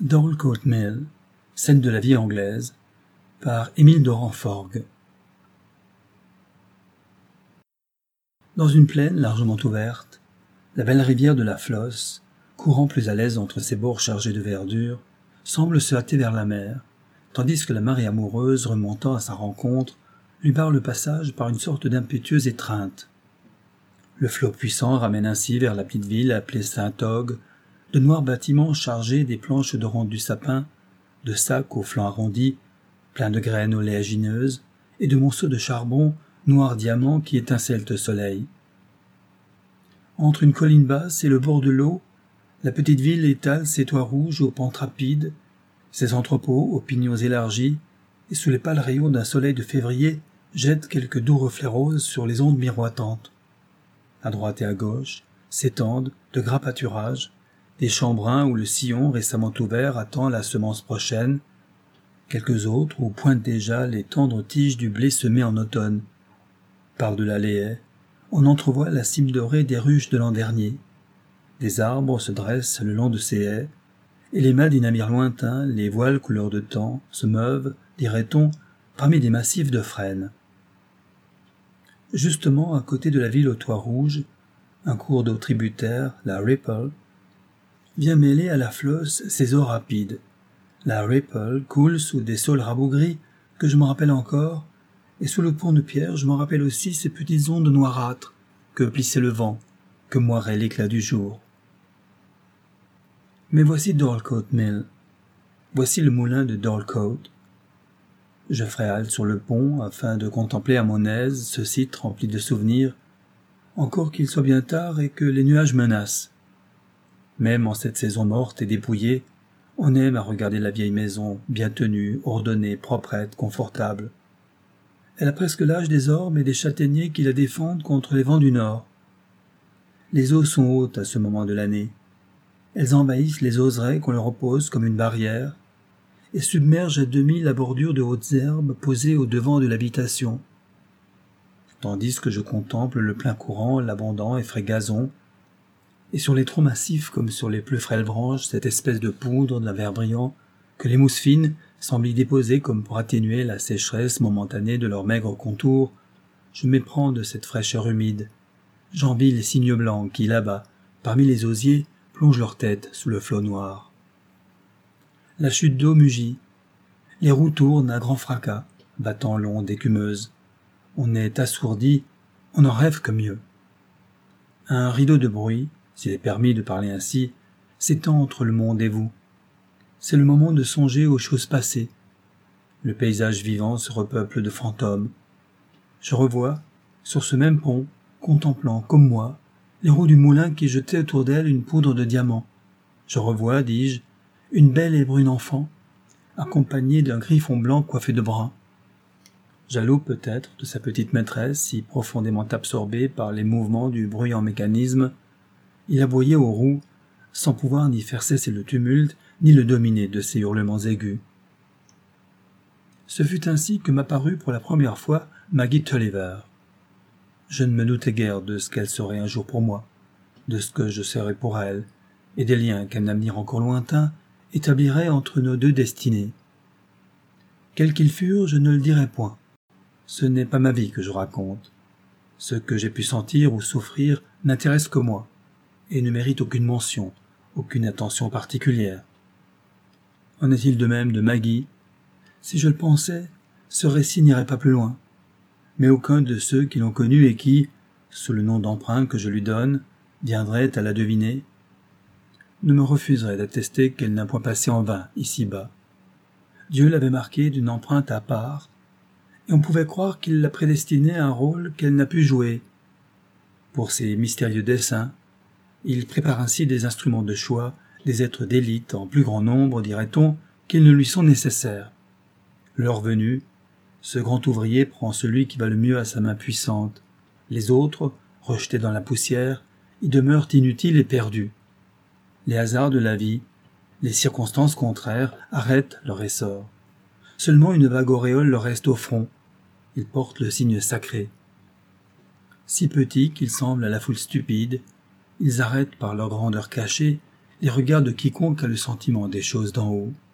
Dorlcote Mill, scène de la vie anglaise, par Émile Doran-Forgues. Dans une plaine largement ouverte, la belle rivière de la Flosse, courant plus à l'aise entre ses bords chargés de verdure, semble se hâter vers la mer, tandis que la marée amoureuse, remontant à sa rencontre, lui barre le passage par une sorte d'impétueuse étreinte. Le flot puissant ramène ainsi vers la petite ville appelée Saint-Ogue de noirs bâtiments chargés des planches dorantes du sapin, de sacs aux flancs arrondis, pleins de graines oléagineuses, et de monceaux de charbon, noirs diamants qui étincellent au soleil. Entre une colline basse et le bord de l'eau, la petite ville étale ses toits rouges aux pentes rapides, ses entrepôts aux pignons élargis, et sous les pâles rayons d'un soleil de février, jette quelques doux reflets roses sur les ondes miroitantes. À droite et à gauche s'étendent, de gras pâturages, des champs bruns où le sillon récemment ouvert attend la semence prochaine, quelques autres où pointent déjà les tendres tiges du blé semé en automne. Par-delà les haies, on entrevoit la cime dorée des ruches de l'an dernier. Des arbres se dressent le long de ces haies, et les mâts des navires lointains, les voiles couleur de temps, se meuvent, dirait-on, parmi des massifs de frênes. Justement à côté de la ville aux toits rouges, un cours d'eau tributaire, la Ripple, vient mêler à la Flosse ses eaux rapides. La Ripple coule sous des saules rabougris que je me rappelle encore, et sous le pont de pierre je me rappelle aussi ces petites ondes noirâtres que plissait le vent, que moirait l'éclat du jour. Mais voici Dorlcote Mill. Voici le moulin de Dorlcote. Je ferai halte sur le pont afin de contempler à mon aise ce site rempli de souvenirs, encore qu'il soit bien tard et que les nuages menacent. Même en cette saison morte et dépouillée, on aime à regarder la vieille maison, bien tenue, ordonnée, proprette, confortable. Elle a presque l'âge des ormes et des châtaigniers qui la défendent contre les vents du nord. Les eaux sont hautes à ce moment de l'année. Elles envahissent les oserets qu'on leur oppose comme une barrière et submergent à demi la bordure de hautes herbes posées au devant de l'habitation. Tandis que je contemple le plein courant, l'abondant et frais gazon, et sur les troncs massifs comme sur les plus frêles branches cette espèce de poudre d'un vert brillant que les mousses fines semblent y déposer comme pour atténuer la sécheresse momentanée de leur maigre contour, je m'éprends de cette fraîcheur humide. J'envie les cygnes blancs qui, là-bas, parmi les osiers, plongent leur tête sous le flot noir. La chute d'eau mugit. Les roues tournent à grand fracas, battant l'onde écumeuse. On est assourdi, on en rêve que mieux. Un rideau de bruit, s'il est permis de parler ainsi, s'étend entre le monde et vous. C'est le moment de songer aux choses passées. Le paysage vivant se repeuple de fantômes. Je revois, sur ce même pont, contemplant, comme moi, les roues du moulin qui jetaient autour d'elle une poudre de diamants. Je revois, dis-je, une belle et brune enfant, accompagnée d'un griffon blanc coiffé de brun. Jaloux peut-être de sa petite maîtresse, si profondément absorbée par les mouvements du bruyant mécanisme, il aboyait aux roues, sans pouvoir ni faire cesser le tumulte, ni le dominer de ses hurlements aigus. Ce fut ainsi que m'apparut pour la première fois Maggie Tulliver. Je ne me doutais guère de ce qu'elle serait un jour pour moi, de ce que je serais pour elle, et des liens qu'un avenir encore lointain établirait entre nos deux destinées. Quels qu'ils furent, je ne le dirai point. Ce n'est pas ma vie que je raconte. Ce que j'ai pu sentir ou souffrir n'intéresse que moi, et ne mérite aucune mention, aucune attention particulière. En est-il de même de Maggie? Si je le pensais, ce récit n'irait pas plus loin. Mais aucun de ceux qui l'ont connue et qui, sous le nom d'emprunt que je lui donne, viendrait à la deviner, ne me refuserait d'attester qu'elle n'a point passé en vain ici-bas. Dieu l'avait marquée d'une empreinte à part, et on pouvait croire qu'il la prédestinait à un rôle qu'elle n'a pu jouer. Pour ses mystérieux desseins, il prépare ainsi des instruments de choix, des êtres d'élite en plus grand nombre, dirait-on, qu'ils ne lui sont nécessaires. L'heure venue, ce grand ouvrier prend celui qui va le mieux à sa main puissante. Les autres, rejetés dans la poussière, y demeurent inutiles et perdus. Les hasards de la vie, les circonstances contraires arrêtent leur essor. Seulement une vague auréole leur reste au front. Ils portent le signe sacré. Si petits qu'ils semblent à la foule stupide, ils arrêtent par leur grandeur cachée les regards de quiconque a le sentiment des choses d'en haut.